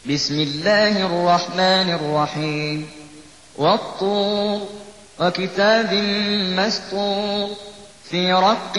بسم الله الرحمن الرحيم والطور وكتاب مسطور في رق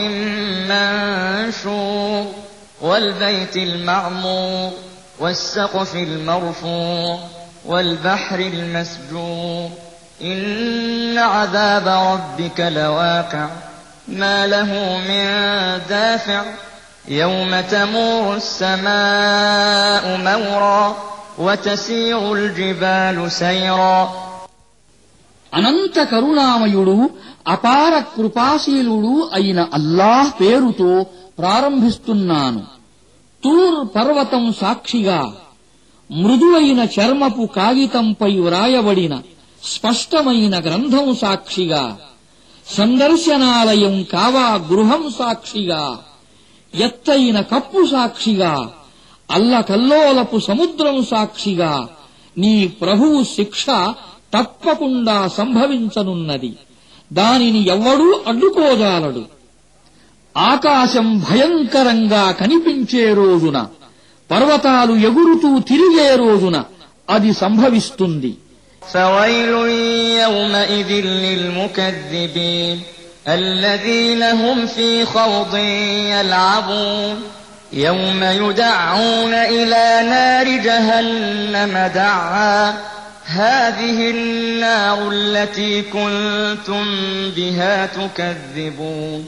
منشور والبيت المعمور والسقف المرفوع والبحر المسجور إن عذاب ربك لواقع ما له من دافع يوم تمور السماء مورا وتسير الجبال سيرا. అనంత కరుణామయుడు అపార కృపాశీలుడు అయిన అల్లాహ్ పేరుతో ప్రారంభిస్తున్నాను. తూర్ పర్వతం సాక్షిగా, మృదువైన చర్మపు కాగితంపై వ్రాయబడిన స్పష్టమైన గ్రంథం సాక్షిగా, సందర్శనాలయం కావా గృహం సాక్షిగా, ఎత్తైన కప్పు సాక్షిగా, అల్లకల్లోలపు సముద్రం సాక్షిగా నీ ప్రభువు శిక్ష తప్పకుండా సంభవించనున్నది. దానిని ఎవ్వడూ అడ్డుకోజాలడు. ఆకాశం భయంకరంగా కనిపించే రోజున, పర్వతాలు ఎగురుతూ తిరిగే రోజున అది సంభవిస్తుంది. فويل يومئذ للمكذبين الذين هم في خوض يلعبون يوم يدعون إلى نار جهنم دعا هذه النار التي كنتم بها تكذبون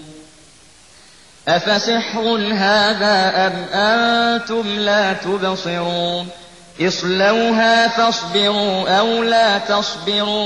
أفسحر هذا أم أنتم لا تبصرون اصلوها فاصبروا أو لا تصبروا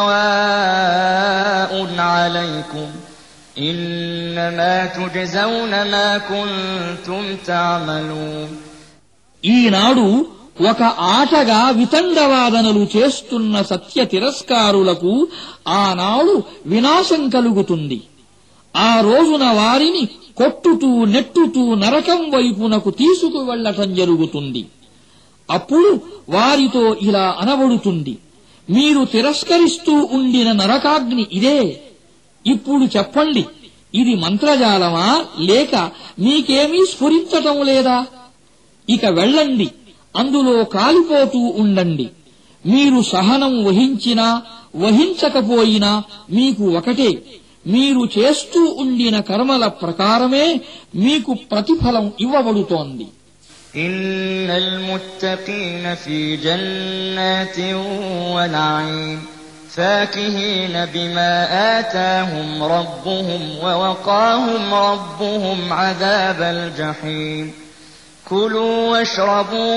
سواء عليكم إنما تجزون ما كنتم تعملون. ఈనాడు ఒక ఆటగా వితండవాదనలు చేస్తున్న సత్య తిరస్కారులకు ఆనాడు వినాశం కలుగుతుంది. ఆ రోజున వారిని కొట్టుతూ నెట్టుతూ నరకం వైపునకు తీసుకువెళ్లటం జరుగుతుంది. అప్పుడు వారితో ఇలా అనబడుతుంది, మీరు తిరస్కరిస్తూ ఉండిన నరకాగ్ని ఇదే. ఇప్పుడు చెప్పండి, ఇది మంత్రజాలమా లేక మీకేమీ స్ఫురించటం లేదా? ఇక వెళ్ళండి, అందులో కాలిపోతూ ఉండండి. మీరు సహనం వహించినా వహించకపోయినా మీకు ఒకటే. మీరు చేస్తూ ఉండిన కర్మల ప్రకారమే మీకు ప్రతిఫలం ఇవ్వబడుతోంది. إن المتقين في جنات ونعيم فاكهين بما آتاهم ربهم ووقاهم ربهم عذاب الجحيم كلوا واشربوا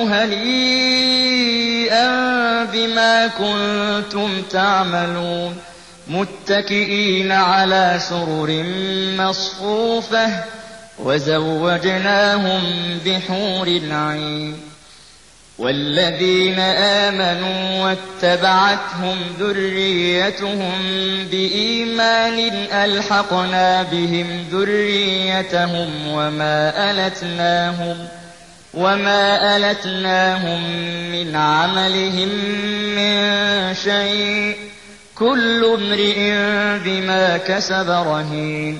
هنيئا بما كنتم تعملون متكئين على سرر مصفوفة وزوجناهم بحور عين والذين آمنوا واتبعتهم ذريتهم بإيمان ألحقنا بهم ذريتهم وما ألتناهم من عملهم من شيء كل امرئ بما كسب رهين.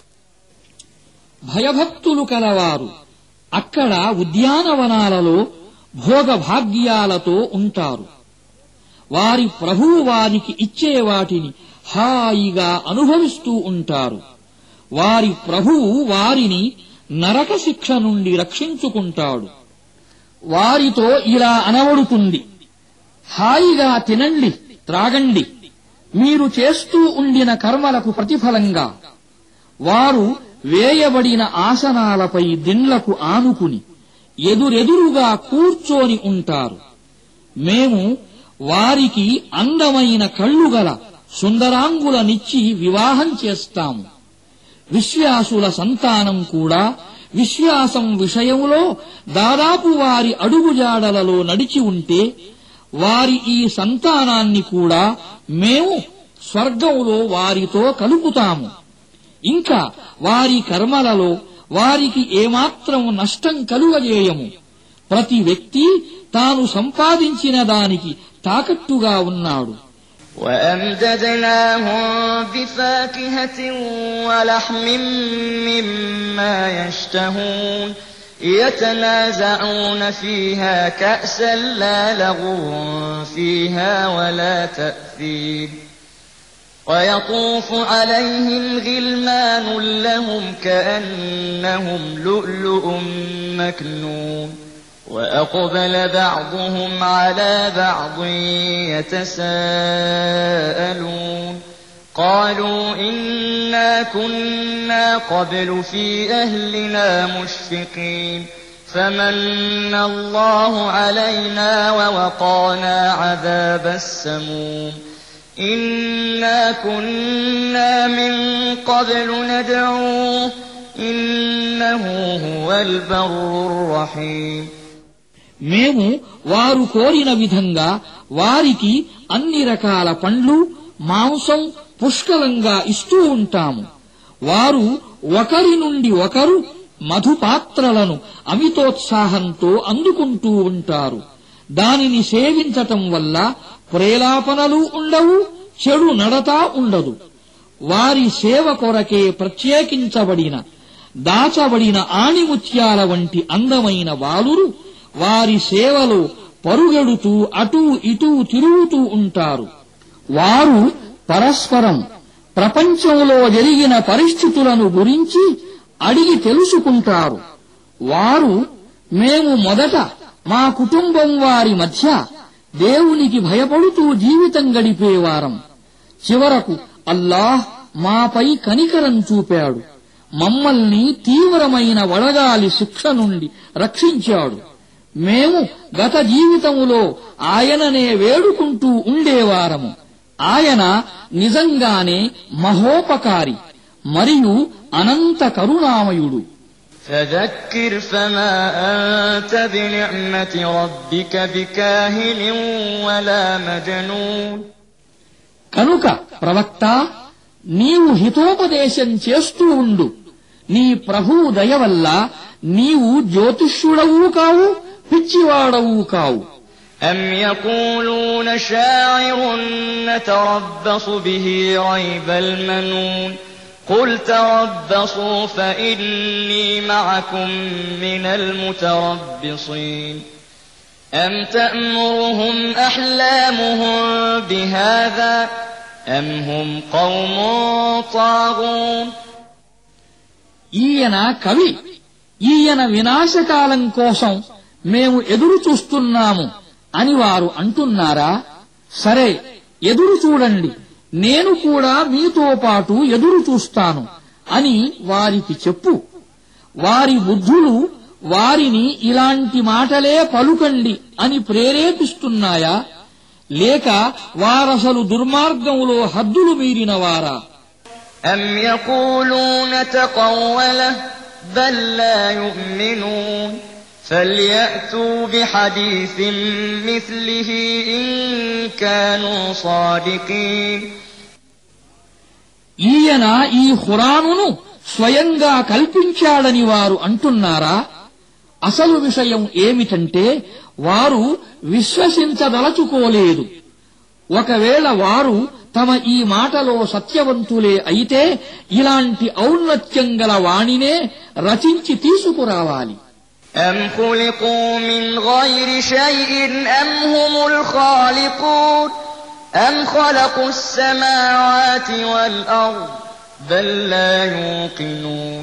భయభక్తులు కలవారు అక్కడ ఉద్యానవనాలలో భోగభాగ్యాలతో ఉంటారు. వారి ప్రభువు వారికి ఇచ్చే వాటిని హాయిగా అనుభవిస్తూ ఉంటారు. వారి ప్రభువు వారిని నరక శిక్ష నుండి రక్షించుకుంటాడు. వారితో ఇలా అనబడుతుంది, హాయిగా తినండి, త్రాగండి, మీరు చేస్తూ ఉండిన కర్మలకు ప్రతిఫలంగా. వారు వేయబడిన ఆసనాలపై దిండ్లకు ఆనుకుని ఎదురెదురుగా కూర్చొని ఉంటారు. మేము వారికి అందమైన కళ్ళుగల సుందరాంగులనిచ్చి వివాహం చేస్తాము. విశ్వాసుల సంతానం కూడా విశ్వాసం విషయంలో దాదాపు వారి అడుగుజాడలలో నడిచి ఉంటే వారి ఈ సంతానాన్ని కూడా మేము స్వర్గంలో వారితో కలుపుతాము. ఇంకా వారి కర్మలలో వారికి ఏమాత్రం నష్టం కలుగజేయము. ప్రతి వ్యక్తి తాను సంపాదించిన దానికి తాకట్టుగా ఉన్నాడు. وأمددناهم بفاكهة ولحم مما يشتهون يتنازعون فيها كأسا لا لغو فيها ولا تأثيم ويطوف عليهم غلمان لهم كأنهم لؤلؤ مكنون وأقبل بعضهم على بعض يتساءلون قالوا إنا كنا قبل في أهلنا مشفقين فمن الله علينا ووقانا عذاب السموم إنا كنا من قبل ندعوه إنه هو البر الرحيم మేము వారు కోరిన విధంగా వారికి అన్ని రకాల పండ్లు మాంసం పుష్కలంగా ఇస్తూ ఉంటాము. వారు ఒకరి నుండి ఒకరు మధుపాత్రలను అమితోత్సాహంతో అందుకుంటూ ఉంటారు. దానిని సేవించటం వల్ల ప్రేలాపనలు ఉండవు, చెడు నడత ఉండదు. వారి సేవ కొరకే ప్రత్యేకించబడిన దాచబడిన ఆణిముత్యాల వంటి అందమైన బాలురు వారి సేవలో పరుగెడుతూ అటూ ఇటూ తిరుగుతూ ఉంటారు. వారు పరస్పరం ప్రపంచంలో జరిగిన పరిస్థితులను గురించి అడిగి తెలుసుకుంటారు. వారు మేము మొదట మా కుటుంబం వారి మధ్య దేవునికి భయపడుతూ జీవితం గడిపేవారం. చివరకు అల్లాహ్ మాపై కనికరం చూపాడు. మమ్మల్ని తీవ్రమైన వడగాలి శిక్ష నుండి రక్షించాడు. మేము గత జీవితములో ఆయననే వేడుకుంటూ ఉండేవారము. ఆయన నిజంగానే మహోపకారి మరియు అనంత కరుణామయుడు. فذكر فما أنت بنعمة ربك بكاهن ولا مجنون కనుక ప్రవక్త, నీవు హితోపదేశం చేస్తూ ఉండు. నీ ప్రభువు దయ వల్ల నీవు జ్యోతిష్యుడవు కావు, పిచ్చివాడవు కావు. أم يقولون شاعر نتربص به ريب المنون قل تربصوا فإني معكم من المتربصين أم تأمرهم أحلامهم بهذا أم هم قوم طاغون ఈయన కవి, ఈయన వినాశకాలం కోసం మేము ఎదురు చూస్తున్నాము అని వారు అంటున్నారా? సరే, ఎదురు చూడండి, నేను కూడా మీతో పాటు ఎదురు చూస్తాను అని వారికి చెప్పు. వారి బుద్ధులు వారిని ఇలాంటి మాటలే పలుకండి అని ప్రేరేపిస్తున్నాయా? లేక వారసలు దుర్మార్గములో హద్దులు మీరినవారా? أم يقولون تقوله بل لا يؤمنون فليأتوا بحديث مثله إن كانوا صادقين ఈయన ఈ ఖురానును స్వయంగా కల్పించాడని వారు అంటున్నారా? అసలు విషయం ఏమిటంటే వారు విశ్వసించదలచుకోలేదు. ఒకవేళ వారు తమ ఈ మాటలో సత్యవంతులే అయితే ఇలాంటి ఔన్నత్యం గల వాణినే రచించి తీసుకురావాలి. أم خلقوا من غير شيء أم هم الخالقون أم خلقوا السماوات والأرض بل لا يوقنون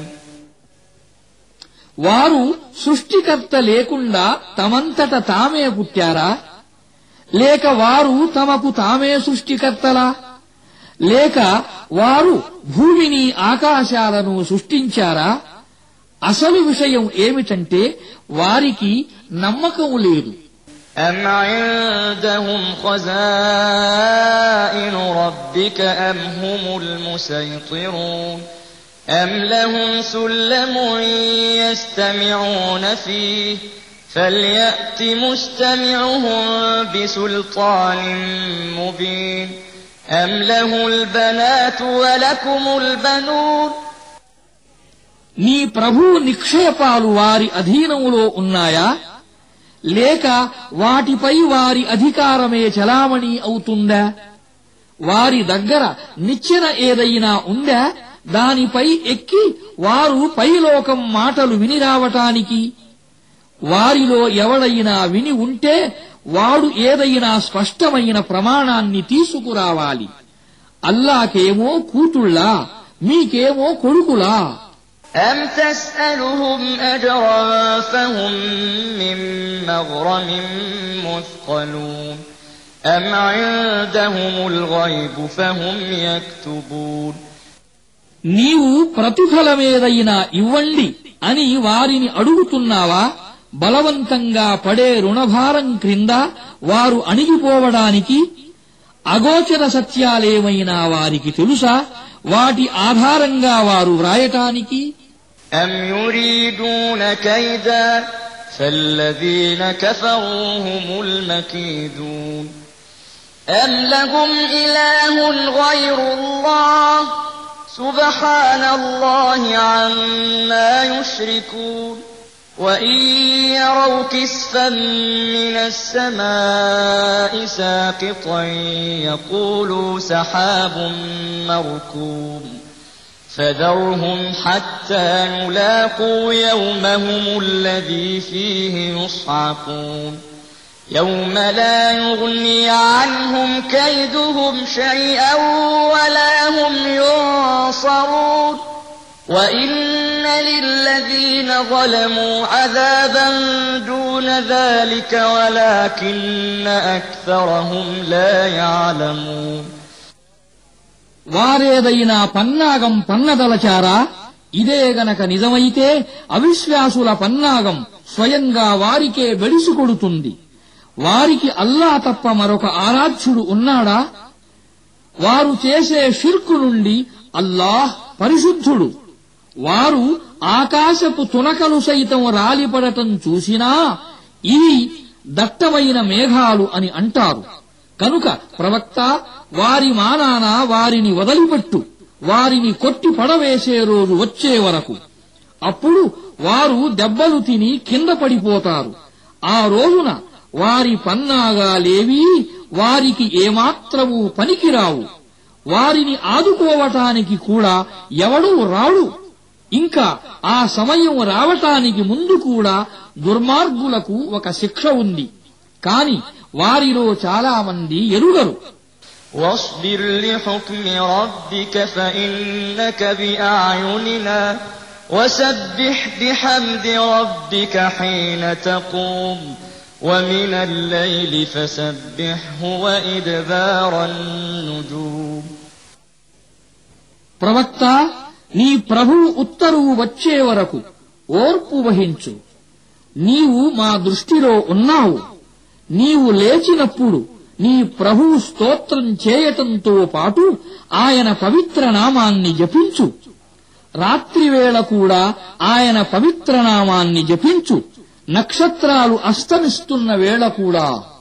వారు సృష్టికర్త లేకుండా తమంతట తామే పుట్టారా? లేక వారు తమకు తామే సృష్టికర్తలా? లేక వారు భూమిని ఆకాశాలను సృష్టించారా? అసలు విషయం ఏమిటంటే వారికి నమ్మకం లేదు. أم عندهم خزائن ربك أم هم المسيطرون أم لهم سلم يستمعون فيه فليأت مستمعهم بسلطان مبين أم له البنات ولكم البنون నీ ప్రభువు నిక్షేపాలు వారి అధీనములో ఉన్నాయా? లేక వాటిపై వారి అధికారమే చలామణి అవుతుందా? వారి దగ్గర నిచ్చెన ఏదైనా ఉందా దానిపై ఎక్కి వారు పైలోకం మాటలు విని రావటానికి? వారిలో ఎవడైనా విని ఉంటే వాడు ఏదైనా స్పష్టమైన ప్రమాణాన్ని తీసుకురావాలి. అల్లాకేమో కూతుళ్ళా, మీకేమో కొడుకులా? أم تسألهم أجرا فهم من مغرم مثقلون أم عندهم الغيب فهم يكتبون నీవు ప్రతిఫలమేదైనా ఇవ్వండి అని వారిని అడుగుతున్నావా? బలవంతంగా పడే రుణభారం క్రింద వారు అణిగిపోవడానికి అగోచర సత్యాలేమైనా వారికి తెలుసా? వాటి ఆధారంగా వారు వ్రాయటానికి? أم يريدون كيدا فالذين كفروا هم المكيدون أم لهم إله غير الله سبحان الله عما يشركون وإن يروا كسفا من السماء ساقطا يقولوا سحاب مركوم فذرهم حتى يلاقوا يومهم الذي فيه يصعقون يوم لا يغني عنهم كيدهم شيئا ولا هم ينصرون وإن للذين ظلموا عذابا دون ذلك ولكن أكثرهم لا يعلمون వారేదైనా పన్నాగం పన్నదలచారా? ఇదే గనక నిజమైతే అవిశ్వాసుల పన్నాగం స్వయంగా వారికే బెడిసికొడుతుంది. వారికి అల్లా తప్ప మరొక ఆరాధ్యుడు ఉన్నాడా? వారు చేసే షిర్కు నుండి అల్లాహ్ పరిశుద్ధుడు. వారు ఆకాశపు తునకలు సైతం రాలిపడటం చూసినా ఇవి దట్టమైన మేఘాలు అని అంటారు. కనుక ప్రవక్త, వారి మానాన వారిని వదిలిపెట్టు, వారిని కొట్టి పడవేసే రోజు వచ్చే వరకు. అప్పుడు వారు దెబ్బలు తిని కింద పడిపోతారు. ఆ రోజున వారి పన్నాగాలేవీ వారికి ఏమాత్రమూ పనికిరావు. వారిని ఆదుకోవటానికి కూడా ఎవడూ రాడు. ఇంకా ఆ సమయం రావటానికి ముందు కూడా దుర్మార్గులకు ఒక శిక్ష ఉంది. కాని వారిలో చాలా మంది ఎరుగరు. واصبر لحكم ربك فإنك بأعيننا وسبح بحمد ربك حين تقوم ومن الليل فسبحه وإدبار النجوم ప్రవక్త, నీ ప్రభువు ఉత్తరువు వచ్చే వరకు ఓర్పు వహించు. నీవు మా దృష్టిలో ఉన్నావు. నీవు లేచినప్పుడు నీ ప్రభువు స్తోత్రం చేయటంతో పాటు ఆయన పవిత్ర నామాన్ని జపించు. రాత్రివేళ కూడా ఆయన పవిత్ర నామాన్ని జపించు. నక్షత్రాలు అస్తమిస్తున్న వేళ కూడా.